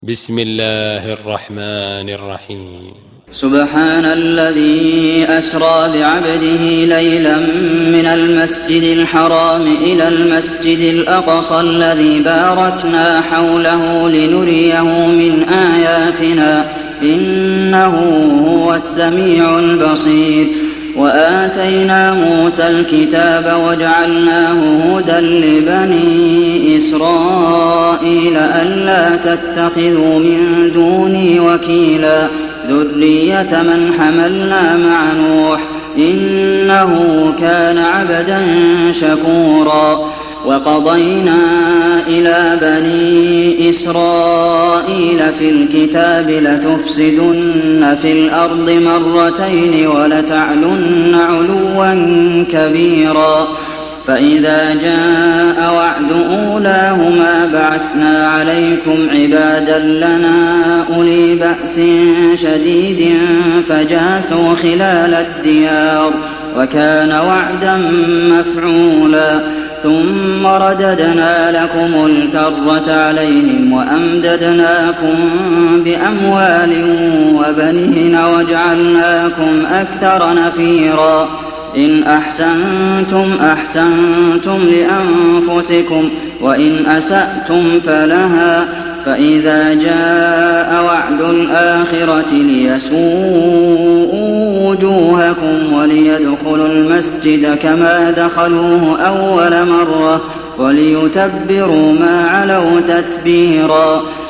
بسم الله الرحمن الرحيم. سبحان الذي أسرى بعبده ليلا من المسجد الحرام إلى المسجد الأقصى الذي باركنا حوله لنريه من آياتنا إنه هو السميع البصير. وآتينا موسى الكتاب وجعلناه هدى لبني إسرائيل ألا تتخذوا من دوني وكيلا ذرية من حملنا مع نوح إنه كان عبدا شكورا. وقضينا إلى بني إسرائيل في الكتاب لتفسدن في الأرض مرتين ولتعلن علوا كبيرا. فإذا جاء وعد أولاهما بعثنا عليكم عبادا لنا أولي بأس شديد فجاسوا خلال الديار وكان وعدا مفعولا. ثم رددنا لكم الكرة عليهم وأمددناكم بأموال وبنين وجعلناكم أكثر نفيرا. إن أحسنتم أحسنتم لأنفسكم وإن أسأتم فلها. فإذا جاء وعد الآخرة ليسوءوا وجوهكم وليدخلوا المسجد كما دخلوه أول مرة وليتبروا ما علوا تتبيرا.